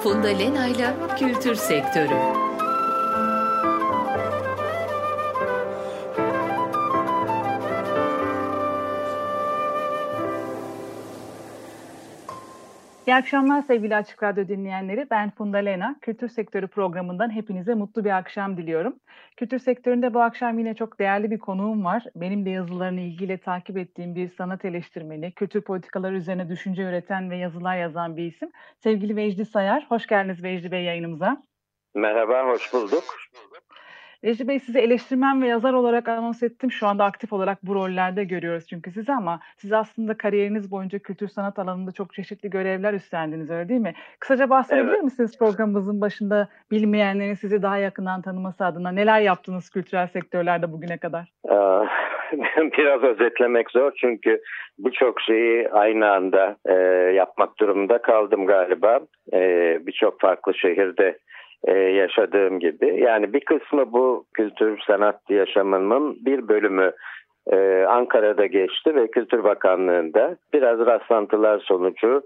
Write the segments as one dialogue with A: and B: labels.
A: Funda Lena'yla Kültür Sektörü.
B: İyi akşamlar sevgili Açık Radyo dinleyenleri. Ben Funda Lena. Kültür Sektörü programından hepinize mutlu bir akşam diliyorum. Kültür sektöründe bu akşam yine çok değerli bir konuğum var. Benim de yazılarını ilgiyle takip ettiğim bir sanat eleştirmeni, kültür politikaları üzerine düşünce üreten ve yazılar yazan bir isim. Sevgili Vecdi Sayar. Hoş geldiniz Vecdi Bey yayınımıza.
C: Merhaba, hoş bulduk.
B: Vecdi Bey, sizi eleştirmen ve yazar olarak anons ettim. Şu anda aktif olarak bu rollerde görüyoruz çünkü sizi, ama siz aslında kariyeriniz boyunca kültür sanat alanında çok çeşitli görevler üstlendiniz, öyle değil mi? Kısaca bahsedebilir misiniz programımızın başında bilmeyenlerin sizi daha yakından tanıması adına? Neler yaptınız kültürel sektörlerde bugüne kadar?
C: Biraz özetlemek zor çünkü birçok şeyi aynı anda yapmak durumunda kaldım galiba. Birçok farklı şehirde yaşadığım gibi. Yani bir kısmı bu kültür sanat yaşamının bir bölümü Ankara'da geçti ve Kültür Bakanlığı'nda biraz rastlantılar sonucu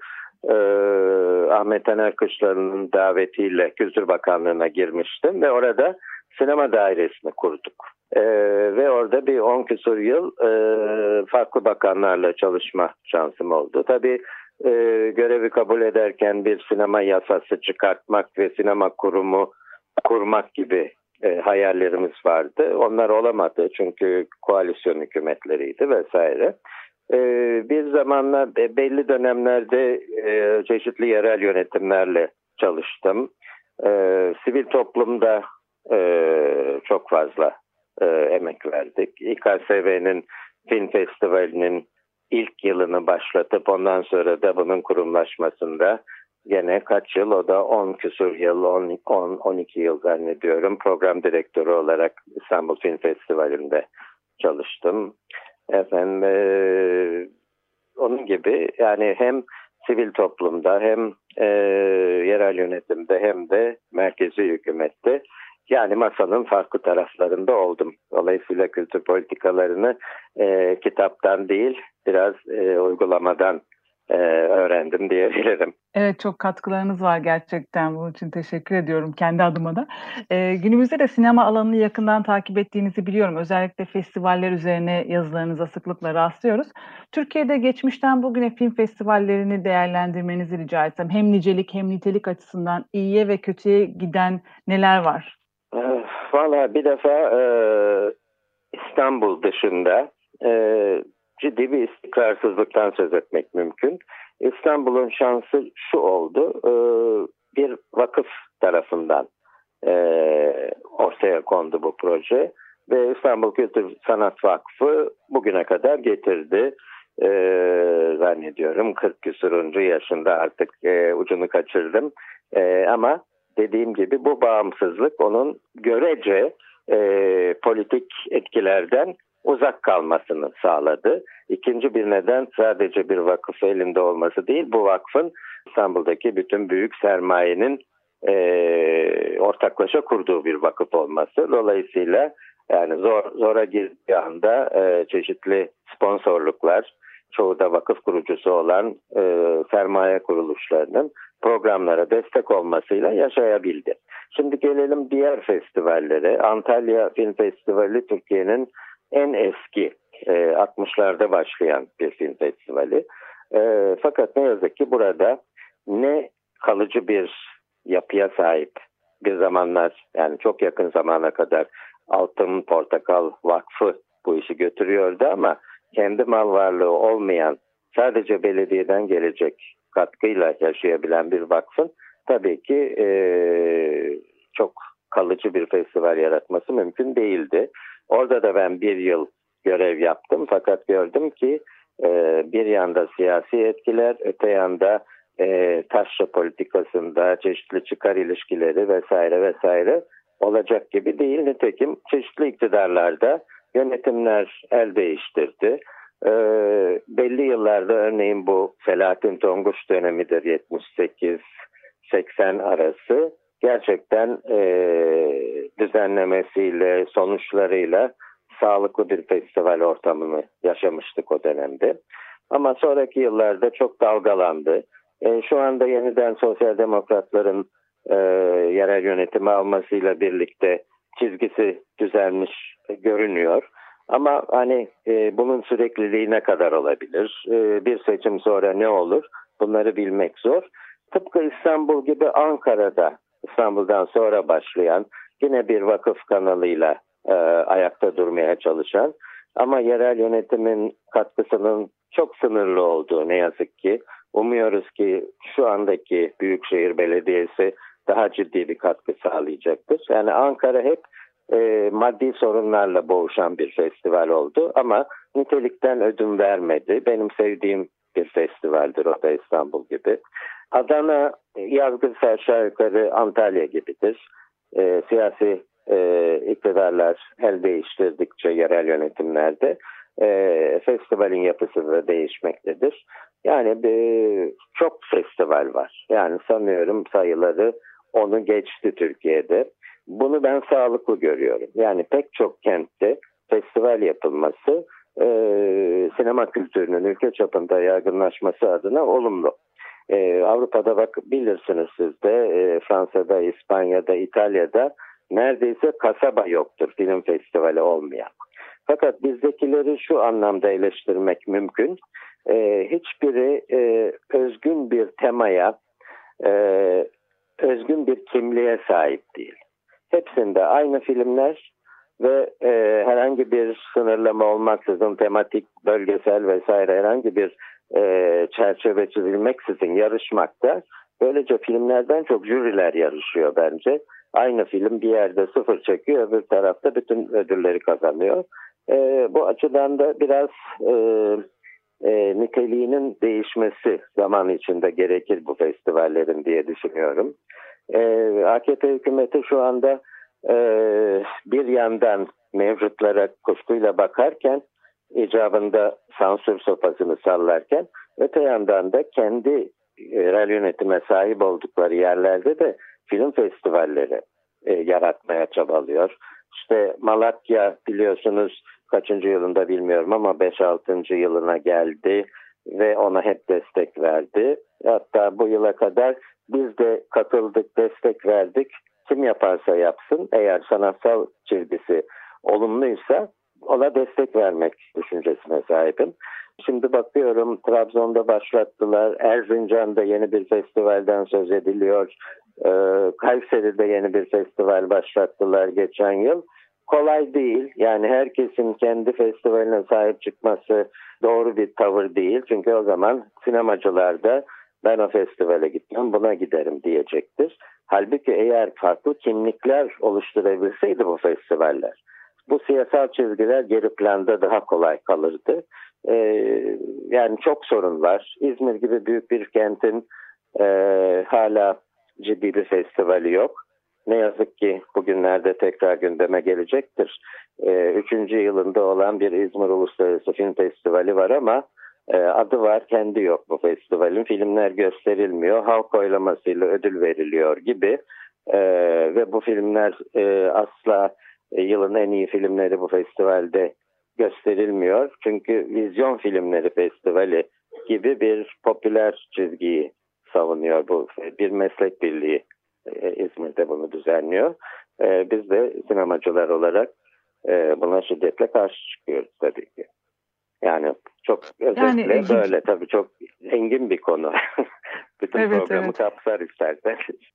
C: Ahmet Taner Kışlalı'nın davetiyle Kültür Bakanlığı'na girmiştim ve orada sinema dairesini kurduk. Ve orada bir 10 küsur yıl farklı bakanlarla çalışma şansım oldu. Tabii görevi kabul ederken bir sinema yasası çıkartmak ve sinema kurumu kurmak gibi hayallerimiz vardı. Onlar olamadı çünkü koalisyon hükümetleriydi vesaire. Bir zamanlar belli dönemlerde çeşitli yerel yönetimlerle çalıştım. Sivil toplumda çok fazla emek verdik. İKSV'nin film festivalinin ilk yılını başlatıp ondan sonra da bunun kurumlaşmasında gene kaç yıl, o da 10 küsur yıl, 12 yıl zannediyorum, program direktörü olarak İstanbul Film Festivali'nde çalıştım. Onun gibi yani hem sivil toplumda hem yerel yönetimde hem de merkezi hükümette, yani masanın farklı taraflarında oldum. Dolayısıyla kültür politikalarını kitaptan değil, biraz uygulamadan öğrendim diyebilirim.
B: Evet, çok katkılarınız var gerçekten. Bunun için teşekkür ediyorum kendi adıma da. Günümüzde de sinema alanını yakından takip ettiğinizi biliyorum. Özellikle festivaller üzerine yazılarınıza sıklıkla rastlıyoruz. Türkiye'de geçmişten bugüne film festivallerini değerlendirmenizi rica etsem. Hem nicelik hem nitelik açısından iyiye ve kötüye giden neler var?
C: Valla bir defa İstanbul dışında ciddi bir istikrarsızlıktan söz etmek mümkün. İstanbul'un şansı şu oldu, bir vakıf tarafından ortaya kondu bu proje ve İstanbul Kültür Sanat Vakfı bugüne kadar getirdi. Zannediyorum 40 küsuruncu yaşında artık, ucunu kaçırdım. Ama dediğim gibi bu bağımsızlık onun görece politik etkilerden uzak kalmasını sağladı. İkinci bir neden sadece bir vakıf elinde olması değil, bu vakfın İstanbul'daki bütün büyük sermayenin ortaklaşa kurduğu bir vakıf olması. Dolayısıyla yani zora girdiği anda çeşitli sponsorluklar, çoğu da vakıf kurucusu olan sermaye kuruluşlarının programlara destek olmasıyla yaşayabildi. Şimdi gelelim diğer festivallere. Antalya Film Festivali Türkiye'nin en eski 60'larda başlayan bir film festivali. Fakat ne yazık ki burada ne kalıcı bir yapıya sahip, bir zamanlar yani çok yakın zamana kadar Altın Portakal Vakfı bu işi götürüyordu ama kendi mal varlığı olmayan, sadece belediyeden gelecek katkıyla yaşayabilen bir vakfın tabii ki çok kalıcı bir festival yaratması mümkün değildi. Orada da ben bir yıl görev yaptım fakat gördüm ki bir yanda siyasi etkiler, öte yanda taşra politikasında çeşitli çıkar ilişkileri vesaire vesaire olacak gibi değil. Nitekim çeşitli iktidarlarda yönetimler el değiştirdi. Belli yıllarda örneğin bu Selahattin Tonguç dönemidir, 78-80 arası, gerçekten düzenlemesiyle, sonuçlarıyla sağlıklı bir festival ortamını yaşamıştık o dönemde. Ama sonraki yıllarda çok dalgalandı. Şu anda yeniden sosyal demokratların yerel yönetimi almasıyla birlikte çizgisi düzelmiş görünüyor. Ama hani bunun sürekliliği ne kadar olabilir? Bir seçim sonra ne olur? Bunları bilmek zor. Tıpkı İstanbul gibi Ankara'da İstanbul'dan sonra başlayan yine bir vakıf kanalıyla ayakta durmaya çalışan ama yerel yönetimin katkısının çok sınırlı olduğu ne yazık ki. Umuyoruz ki şu andaki Büyükşehir Belediyesi daha ciddi bir katkı sağlayacaktır. Yani Ankara hep maddi sorunlarla boğuşan bir festival oldu ama nitelikten ödün vermedi. Benim sevdiğim bir festivaldir o da İstanbul gibi. Adana yazgısı aşağı yukarı Antalya gibidir. Siyasi iktidarlar el değiştirdikçe yerel yönetimlerde festivalin yapısı da değişmektedir. Yani çok festival var. Yani sanıyorum sayıları onu geçti Türkiye'de. Bunu ben sağlıklı görüyorum. Yani pek çok kentte festival yapılması sinema kültürünün ülke çapında yaygınlaşması adına olumlu. Avrupa'da bak bilirsiniz siz de Fransa'da, İspanya'da, İtalya'da neredeyse kasaba yoktur film festivali olmayan. Fakat bizdekileri şu anlamda eleştirmek mümkün. Hiçbiri özgün bir temaya, özgün bir kimliğe sahip değil. Hepsinde aynı filmler ve herhangi bir sınırlama olmaksızın tematik, bölgesel vesaire herhangi bir çerçeve çizilmeksizin yarışmakta. Böylece filmlerden çok jüriler yarışıyor bence. Aynı film bir yerde sıfır çekiyor, öbür tarafta bütün ödülleri kazanıyor. Bu açıdan da biraz niteliğinin değişmesi zaman içinde gerekir bu festivallerin diye düşünüyorum. AKP hükümeti şu anda bir yandan mevcutlara kuşkuyla bakarken icabında sansür sopasını sallarken öte yandan da kendi yerel yönetime sahip oldukları yerlerde de film festivalleri yaratmaya çabalıyor. İşte Malatya biliyorsunuz kaçıncı yılında bilmiyorum ama 5-6. yılına geldi ve ona hep destek verdi. Hatta bu yıla kadar biz de katıldık, destek verdik. Kim yaparsa yapsın eğer sanatsal çizgisi olumluysa ona destek vermek düşüncesine sahibim. Şimdi bakıyorum Trabzon'da başlattılar. Erzincan'da yeni bir festivalden söz ediliyor. Kayseri'de yeni bir festival başlattılar geçen yıl. Kolay değil. Yani herkesin kendi festivaline sahip çıkması doğru bir tavır değil. Çünkü o zaman sinemacılar da ben o festivale gitmem buna giderim diyecektir. Halbuki eğer farklı kimlikler oluşturabilseydi bu festivaller, bu siyasal çizgiler geri planda daha kolay kalırdı. Yani çok sorun var. İzmir gibi büyük bir kentin hala ciddi bir festivali yok. Ne yazık ki bugünlerde tekrar gündeme gelecektir. 3. yılında olan bir İzmir Uluslararası Film Festivali var ama adı var, kendi yok bu festivalin. Filmler gösterilmiyor, halk oylamasıyla ödül veriliyor gibi. Ve bu filmler asla yılın en iyi filmleri bu festivalde gösterilmiyor. Çünkü Vizyon Filmleri Festivali gibi bir popüler çizgiyi savunuyor. Bu bir meslek birliği İzmir'de bunu düzenliyor. Biz de sinemacılar olarak buna şiddetle karşı çıkıyoruz tabii ki. Yani çok özetle böyle tabii çok engin bir konu. Bütün programı kapsar istersen.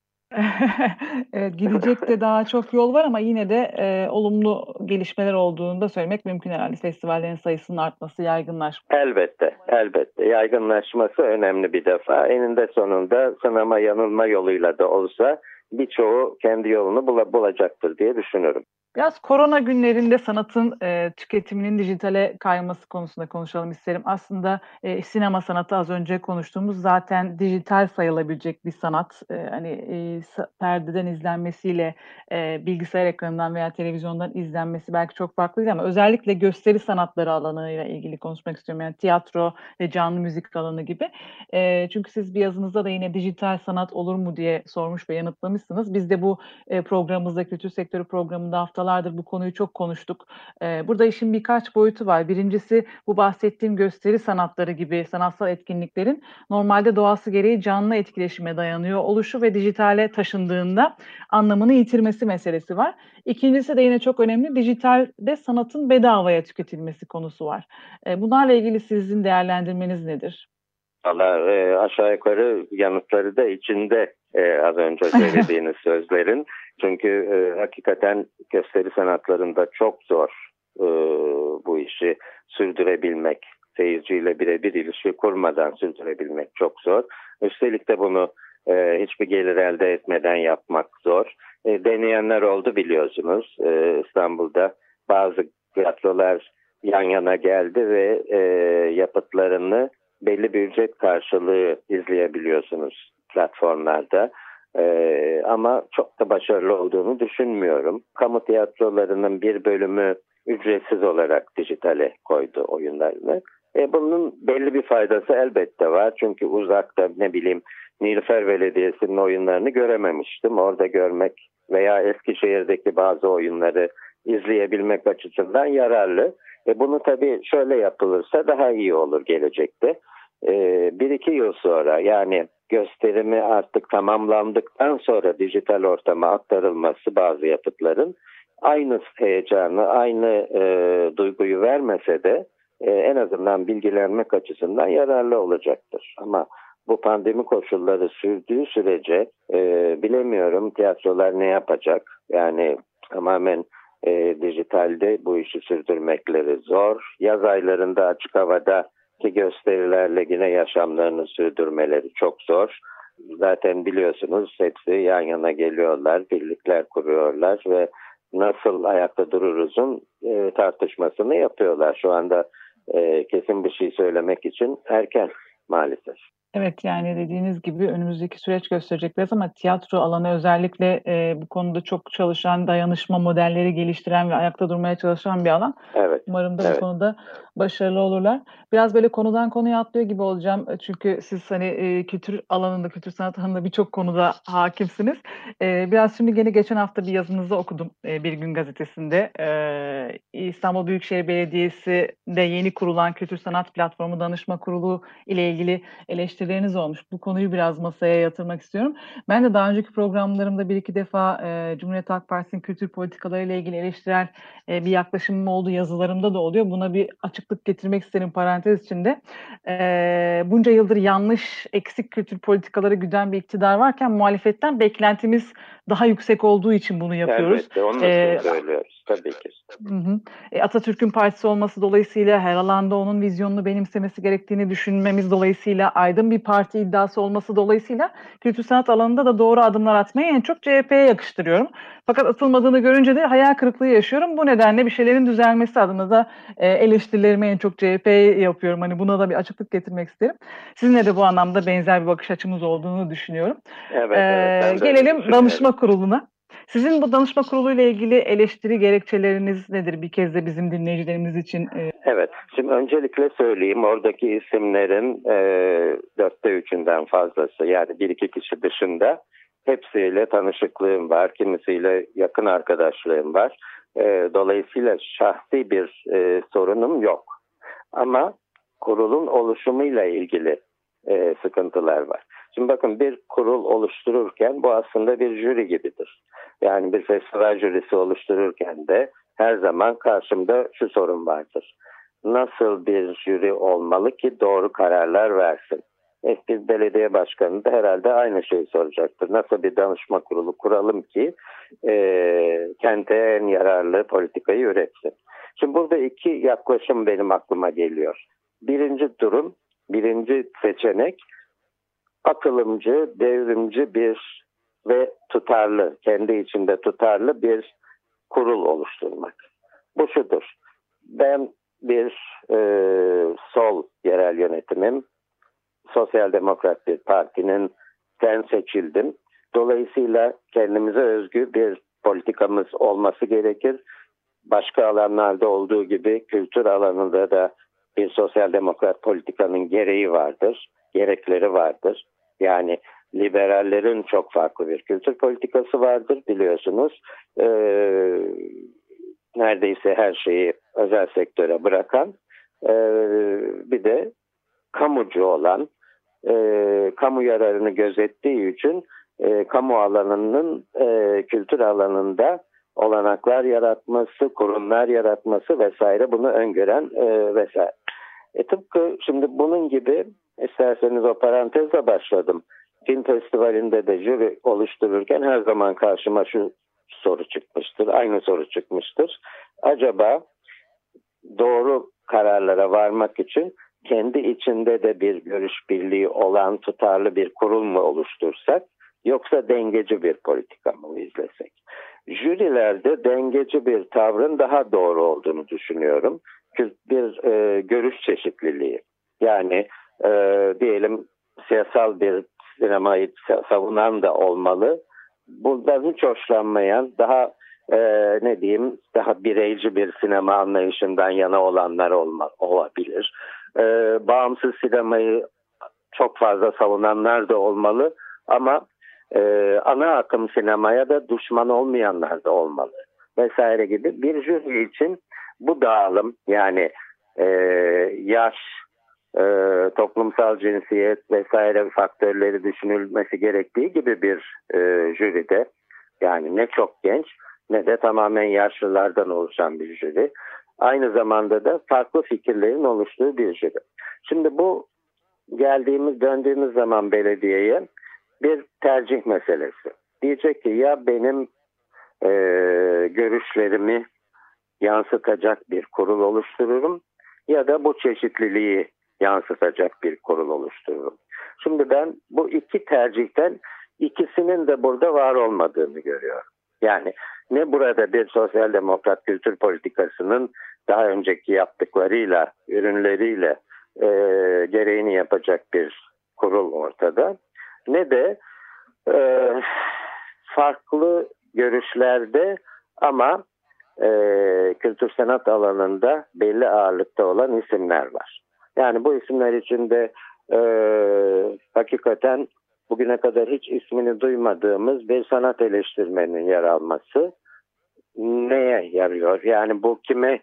B: Evet, gidecek de daha çok yol var ama yine de olumlu gelişmeler olduğunu da söylemek mümkün herhalde. Festivallerin sayısının artması, yaygınlaşması.
C: Elbette. Yaygınlaşması önemli bir defa. Eninde sonunda sınama yanılma yoluyla da olsa birçoğu kendi yolunu bulacaktır diye düşünüyorum.
B: Biraz korona günlerinde sanatın tüketiminin dijitale kayması konusunda konuşalım isterim. Aslında sinema sanatı az önce konuştuğumuz zaten dijital sayılabilecek bir sanat. Perdeden izlenmesiyle bilgisayar ekranından veya televizyondan izlenmesi belki çok farklıydı ama özellikle gösteri sanatları alanıyla ilgili konuşmak istiyorum. Yani tiyatro ve canlı müzik alanı gibi. Çünkü siz bir yazınızda da yine dijital sanat olur mu diye sormuş ve yanıtlamışsınız. Biz de bu programımızda Kültür Sektörü programında haftalar haftalardır bu konuyu çok konuştuk. Burada işin birkaç boyutu var. Birincisi bu bahsettiğim gösteri sanatları gibi sanatsal etkinliklerin normalde doğası gereği canlı etkileşime dayanıyor oluşu ve dijitale taşındığında anlamını yitirmesi meselesi var. İkincisi de yine çok önemli, dijitalde sanatın bedavaya tüketilmesi konusu var. Bunlarla ilgili sizin değerlendirmeniz nedir?
C: Valla aşağı yukarı yanıtları da içinde az önce söylediğiniz sözlerin. Çünkü hakikaten gösteri sanatlarında çok zor bu işi sürdürebilmek. Seyirciyle birebir ilişki kurmadan sürdürebilmek çok zor. Üstelik de bunu hiçbir gelir elde etmeden yapmak zor. Deneyenler oldu biliyorsunuz. İstanbul'da bazı tiyatrolar yan yana geldi ve yapıtlarını belli bir ücret karşılığı izleyebiliyorsunuz platformlarda. Ama çok da başarılı olduğunu düşünmüyorum. Kamu tiyatrolarının bir bölümü ücretsiz olarak dijitale koydu oyunlarını. Bunun belli bir faydası elbette var. Çünkü uzakta Nilüfer Belediyesi'nin oyunlarını görememiştim. Orada görmek veya Eskişehir'deki bazı oyunları izleyebilmek açısından yararlı. Bunu tabii şöyle yapılırsa daha iyi olur gelecekte. 1-2 yıl sonra, yani gösterimi artık tamamlandıktan sonra dijital ortama aktarılması bazı yapıtların aynı heyecanı, aynı duyguyu vermese de en azından bilgilenmek açısından yararlı olacaktır. Ama bu pandemi koşulları sürdüğü sürece bilemiyorum tiyatrolar ne yapacak. Yani tamamen dijitalde bu işi sürdürmekleri zor. Yaz aylarında açık havada ki gösterilerle yine yaşamlarını sürdürmeleri çok zor. Zaten biliyorsunuz hepsi yan yana geliyorlar, birlikler kuruyorlar ve nasıl ayakta dururuzun tartışmasını yapıyorlar. Şu anda kesin bir şey söylemek için erken maalesef.
B: Evet, yani dediğiniz gibi önümüzdeki süreç gösterecek biraz ama tiyatro alanı özellikle bu konuda çok çalışan, dayanışma modelleri geliştiren ve ayakta durmaya çalışan bir alan.
C: Evet.
B: Umarım da bu konuda başarılı olurlar. Biraz böyle konudan konuya atlıyor gibi olacağım. Çünkü siz kültür alanında, kültür sanat alanında birçok konuda hakimsiniz. Biraz şimdi geçen hafta bir yazınızı okudum Bir Gün Gazetesi'nde. İstanbul Büyükşehir Belediyesi'nde yeni kurulan Kültür Sanat Platformu Danışma Kurulu ile ilgili eleştirileriniz olmuş. Bu konuyu biraz masaya yatırmak istiyorum. Ben de daha önceki programlarımda 1-2 defa Cumhuriyet Halk Partisi'nin kültür politikaları ile ilgili eleştirel bir yaklaşımım oldu. Yazılarımda da oluyor. Buna bir açıklık getirmek isterim parantez içinde. Bunca yıldır yanlış, eksik kültür politikaları güden bir iktidar varken muhalefetten beklentimiz daha yüksek olduğu için bunu yapıyoruz.
C: Elbette, onu da söylüyoruz tabii ki.
B: Atatürk'ün partisi olması dolayısıyla her alanda onun vizyonunu benimsemesi gerektiğini düşünmemiz dolayısıyla, aydın bir parti iddiası olması dolayısıyla kültür sanat alanında da doğru adımlar atmayı en çok CHP'ye yakıştırıyorum. Fakat atılmadığını görünce de hayal kırıklığı yaşıyorum. Bu nedenle bir şeylerin düzelmesi adına da eleştirilerimi en çok CHP'ye yapıyorum. Hani buna da bir açıklık getirmek isterim. Sizinle de bu anlamda benzer bir bakış açımız olduğunu düşünüyorum.
C: Evet,
B: gelelim danışma kuruluna. Sizin bu danışma kurulu ile ilgili eleştiri gerekçeleriniz nedir? Bir kez de bizim dinleyicilerimiz için.
C: Evet, şimdi öncelikle söyleyeyim, oradaki isimlerin 3/4'ünden fazlası, yani 1-2 kişi dışında hepsiyle tanışıklığım var, kimisiyle yakın arkadaşlığım var. Dolayısıyla şahsi bir sorunum yok. Ama kurulun oluşumuyla ilgili sıkıntılar var. Şimdi bakın, bir kurul oluştururken bu aslında bir jüri gibidir. Yani bir festival jürisi oluştururken de her zaman karşımda şu sorun vardır. Nasıl bir jüri olmalı ki doğru kararlar versin? Bir belediye başkanı da herhalde aynı şeyi soracaktır. Nasıl bir danışma kurulu kuralım ki kente en yararlı politikayı üretsin? Şimdi burada 2 yaklaşım benim aklıma geliyor. Birinci seçenek atılımcı, devrimci bir ve tutarlı, kendi içinde tutarlı bir kurul oluşturmak. Bu şudur: ben bir sol yerel yönetimim, sosyal demokrat bir partinin seçildim. Dolayısıyla kendimize özgü bir politikamız olması gerekir. Başka alanlarda olduğu gibi kültür alanında da bir sosyal demokrat politikanın gereği vardır, gerekleri vardır. Yani liberallerin çok farklı bir kültür politikası vardır biliyorsunuz. Neredeyse her şeyi özel sektöre bırakan, bir de kamucu olan, kamu yararını gözettiği için kamu alanının kültür alanında olanaklar yaratması, kurumlar yaratması vesaire bunu öngören vesaire. Tıpkı şimdi bunun gibi, isterseniz o parantezle başladım. Film festivalinde de jüri oluştururken her zaman karşıma şu soru çıkmıştır, aynı soru çıkmıştır. Acaba doğru kararlara varmak için kendi içinde de bir görüş birliği olan tutarlı bir kurul mu oluştursak, yoksa dengeci bir politika mı izlesek? Jürilerde dengeci bir tavrın daha doğru olduğunu düşünüyorum. Bir görüş çeşitliliği. Yani diyelim siyasal bir sinemayı savunan da olmalı. Bundan hiç hoşlanmayan, daha daha bireyci bir sinema anlayışından yana olanlar olabilir. Bağımsız sinemayı çok fazla savunanlar da olmalı ama ana akım sinemaya da düşman olmayanlar da olmalı vesaire gibi. Bir jüri için bu dağılım, yani yaş, toplumsal cinsiyet vesaire faktörleri düşünülmesi gerektiği gibi bir jüride, yani ne çok genç ne de tamamen yaşlılardan oluşan bir jüri, aynı zamanda da farklı fikirlerin oluştuğu bir jüri. Şimdi bu döndüğümüz zaman belediyeye bir tercih meselesi. Diyecek ki ya benim görüşlerimi yansıtacak bir kurul oluştururum ya da bu çeşitliliği yansıtacak bir kurul oluştururum. Şimdi ben bu iki tercihten ikisinin de burada var olmadığını görüyorum. Yani ne burada bir sosyal demokrat kültür politikasının daha önceki yaptıklarıyla, ürünleriyle gereğini yapacak bir kurul ortada, ne de farklı görüşlerde ama kültür sanat alanında belli ağırlıkta olan isimler var. Yani bu isimler içinde hakikaten bugüne kadar hiç ismini duymadığımız bir sanat eleştirmenin yer alması neye yarıyor? Yani bu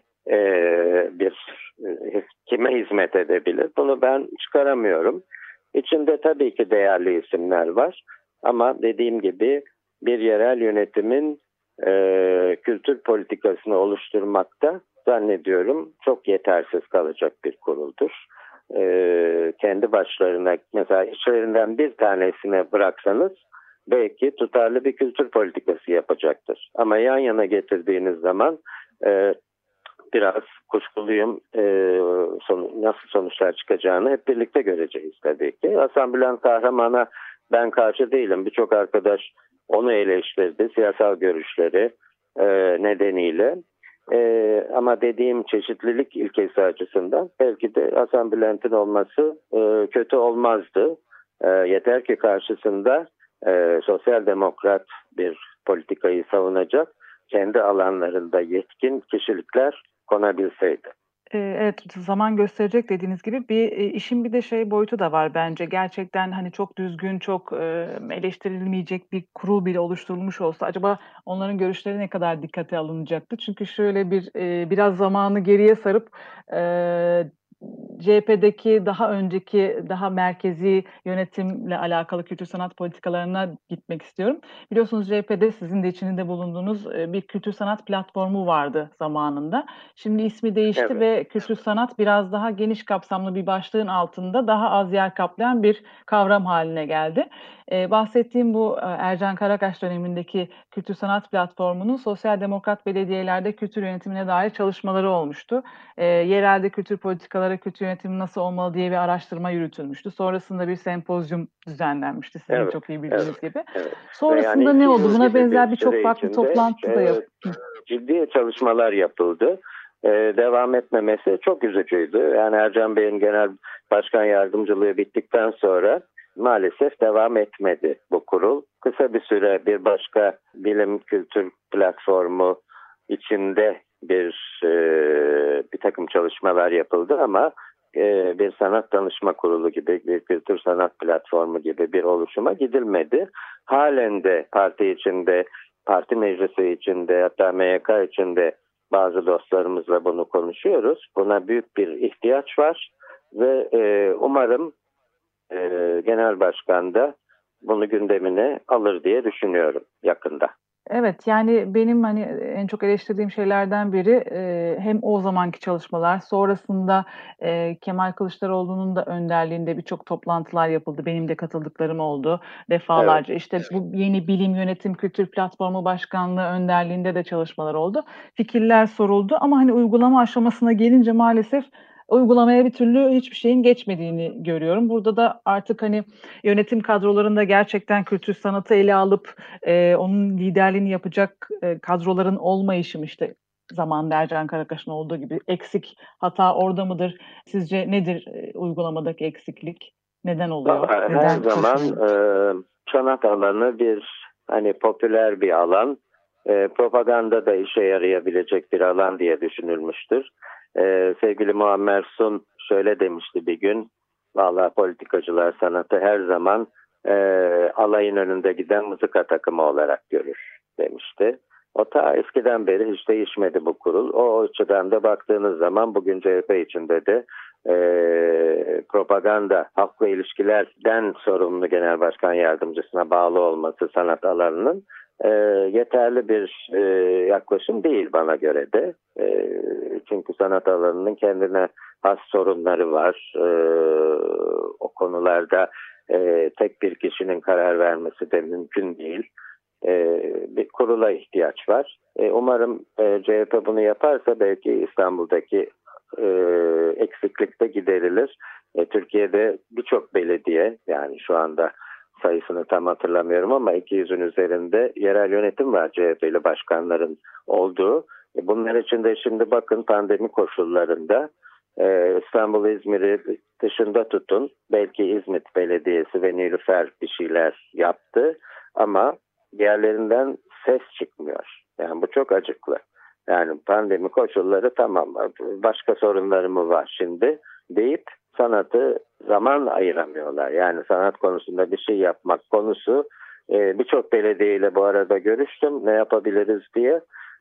C: kime hizmet edebilir? Bunu ben çıkaramıyorum. İçinde tabii ki değerli isimler var. Ama dediğim gibi bir yerel yönetimin kültür politikasını oluşturmakta zannediyorum çok yetersiz kalacak bir kuruldur. Kendi başlarına mesela içlerinden bir tanesine bıraksanız belki tutarlı bir kültür politikası yapacaktır. Ama yan yana getirdiğiniz zaman biraz kuşkuluyum, nasıl sonuçlar çıkacağını hep birlikte göreceğiz tabii ki. Hasan Bülent Kahraman'a ben karşı değilim. Birçok arkadaş onu eleştirdi, siyasal görüşleri nedeniyle. Ama dediğim çeşitlilik ilkesi açısından belki de Hasan Bülent'in olması kötü olmazdı. Yeter ki karşısında sosyal demokrat bir politikayı savunacak, kendi alanlarında yetkin kişilikler konabilseydi.
B: Evet, zaman gösterecek dediğiniz gibi işin bir de boyutu da var bence. Gerçekten hani çok düzgün, çok eleştirilmeyecek bir kurul bile oluşturulmuş olsa acaba onların görüşleri ne kadar dikkate alınacaktı? Çünkü şöyle biraz zamanı geriye sarıp CHP'deki daha önceki, daha merkezi yönetimle alakalı kültür sanat politikalarına gitmek istiyorum. Biliyorsunuz CHP'de sizin de içinde bulunduğunuz bir kültür sanat platformu vardı zamanında. Şimdi ismi değişti, evet. Ve kültür sanat biraz daha geniş kapsamlı bir başlığın altında daha az yer kaplayan bir kavram haline geldi. Bahsettiğim bu Ercan Karakaş dönemindeki kültür sanat platformunun sosyal demokrat belediyelerde kültür yönetimine dair çalışmaları olmuştu. Yerelde kültür politikaları, kültür yönetimi nasıl olmalı diye bir araştırma yürütülmüştü. Sonrasında bir sempozyum düzenlenmişti sizin çok iyi bildiğiniz gibi. Evet. Sonrasında yani ne oldu? Buna benzer birçok farklı toplantı da yapıldı.
C: Ciddi çalışmalar yapıldı. Devam etmemesi çok üzücüydü. Yani Ercan Bey'in genel başkan yardımcılığı bittikten sonra maalesef devam etmedi bu kurul. Kısa bir süre bir başka bilim kültür platformu içinde bir takım çalışmalar yapıldı ama bir sanat danışma kurulu gibi, bir kültür sanat platformu gibi bir oluşuma gidilmedi. Halen de parti içinde, parti meclisi içinde, hatta MYK içinde bazı dostlarımızla bunu konuşuyoruz. Buna büyük bir ihtiyaç var ve umarım Genel Başkan da bunu gündemine alır diye düşünüyorum yakında.
B: Evet, yani benim hani en çok eleştirdiğim şeylerden biri hem o zamanki çalışmalar, sonrasında Kemal Kılıçdaroğlu'nun da önderliğinde birçok toplantılar yapıldı. Benim de katıldıklarım oldu defalarca. Evet. İşte bu yeni Bilim Yönetim Kültür Platformu Başkanlığı önderliğinde de çalışmalar oldu. Fikirler soruldu ama hani uygulama aşamasına gelince maalesef uygulamaya bir türlü hiçbir şeyin geçmediğini görüyorum. Burada da artık hani yönetim kadrolarında gerçekten kültür sanatı ele alıp onun liderliğini yapacak kadroların olmayışım işte zamanında Ercan Karakaş'ın olduğu gibi eksik hata orada mıdır? Sizce nedir uygulamadaki eksiklik? Neden oluyor?
C: Her zaman sanat alanı bir hani popüler bir alan, propaganda da işe yarayabilecek bir alan diye düşünülmüştür. Sevgili Muammer Sun şöyle demişti bir gün, vallahi politikacılar sanatı her zaman alayın önünde giden mızıka takımı olarak görür demişti. O ta eskiden beri hiç değişmedi bu kurul. O açıdan da baktığınız zaman bugün CHP içinde de propaganda, halkla ilişkilerden sorumlu genel başkan yardımcısına bağlı olması sanat alanının yeterli bir yaklaşım değil bana göre de. Çünkü sanat alanının kendine has sorunları var. O konularda tek bir kişinin karar vermesi de mümkün değil. Bir kurula ihtiyaç var. Umarım CHP bunu yaparsa belki İstanbul'daki eksiklik de giderilir. Türkiye'de birçok belediye, yani şu anda sayısını tam hatırlamıyorum ama 200'ün üzerinde yerel yönetim var CHP'li başkanların olduğu. Bunlar için de şimdi bakın pandemi koşullarında İstanbul, İzmir'i dışında tutun. Belki İzmit Belediyesi ve Nilüfer bir şeyler yaptı ama diğerlerinden ses çıkmıyor. Yani bu çok acıklı. Yani pandemi koşulları tamam, başka sorunları mı var şimdi deyip sanatı zaman ayıramıyorlar. Yani sanat konusunda bir şey yapmak konusu birçok belediyeyle bu arada görüştüm ne yapabiliriz diye.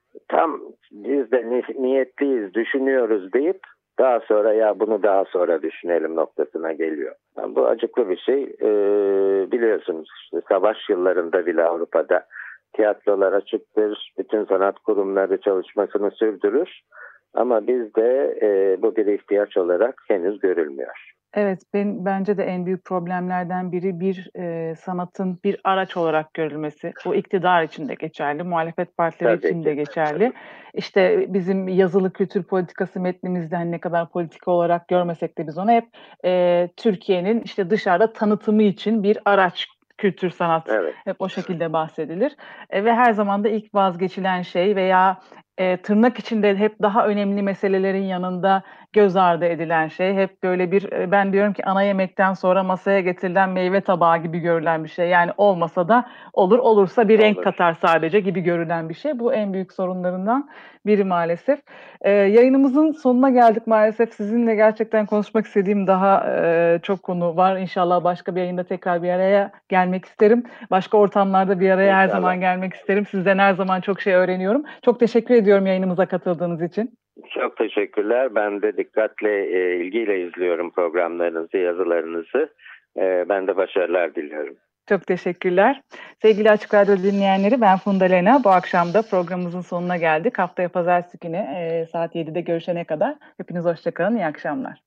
C: Tam biz de niyetliyiz, düşünüyoruz deyip daha sonra ya bunu daha sonra düşünelim noktasına geliyor. Yani bu acıklı bir şey. Biliyorsunuz işte savaş yıllarında bile Avrupa'da tiyatrolar açıktır. Bütün sanat kurumları çalışmasını sürdürür. Ama bizde bu bir ihtiyaç olarak henüz görülmüyor.
B: Evet, bence de en büyük problemlerden biri bir sanatın bir araç olarak görülmesi. Bu iktidar için de geçerli, muhalefet partileri için de geçerli. İşte bizim yazılı kültür politikası metnimizde ne kadar politika olarak görmesek de biz onu hep Türkiye'nin işte dışarıda tanıtımı için bir araç. Kültür sanat hep o şekilde bahsedilir ve her zaman da ilk vazgeçilen şey veya tırnak içinde hep daha önemli meselelerin yanında göz ardı edilen şey hep böyle bir ben diyorum ki ana yemekten sonra masaya getirilen meyve tabağı gibi görülen bir şey. Yani olmasa da olur, olursa bir renk katar sadece gibi görülen bir şey. Bu en büyük sorunlarından biri maalesef. Yayınımızın sonuna geldik maalesef. Sizinle gerçekten konuşmak istediğim daha çok konu var. İnşallah başka bir yayında tekrar bir araya gelmek isterim. Başka ortamlarda bir araya her zaman gelmek isterim. Sizden her zaman çok şey öğreniyorum. Çok teşekkür ediyorum yayınımıza katıldığınız için.
C: Çok teşekkürler. Ben de dikkatle, ilgiyle izliyorum programlarınızı, yazılarınızı. Ben de başarılar diliyorum.
B: Çok teşekkürler. Sevgili Açık Radyo dinleyenleri, ben Funda Lena. Bu akşam da programımızın sonuna geldik. Haftaya pazartesi günü saat 7'de görüşene kadar. Hepiniz hoşçakalın, iyi akşamlar.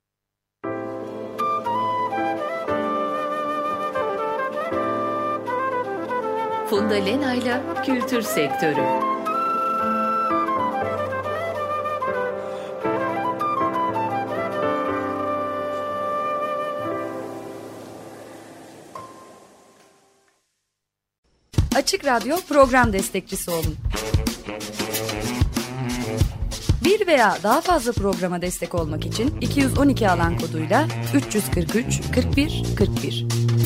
A: Funda Lena'yla Kültür Sektörü.
D: Açık Radyo program destekçisi olun. Bir veya daha fazla programa destek olmak için 212 alan koduyla 343 41 41.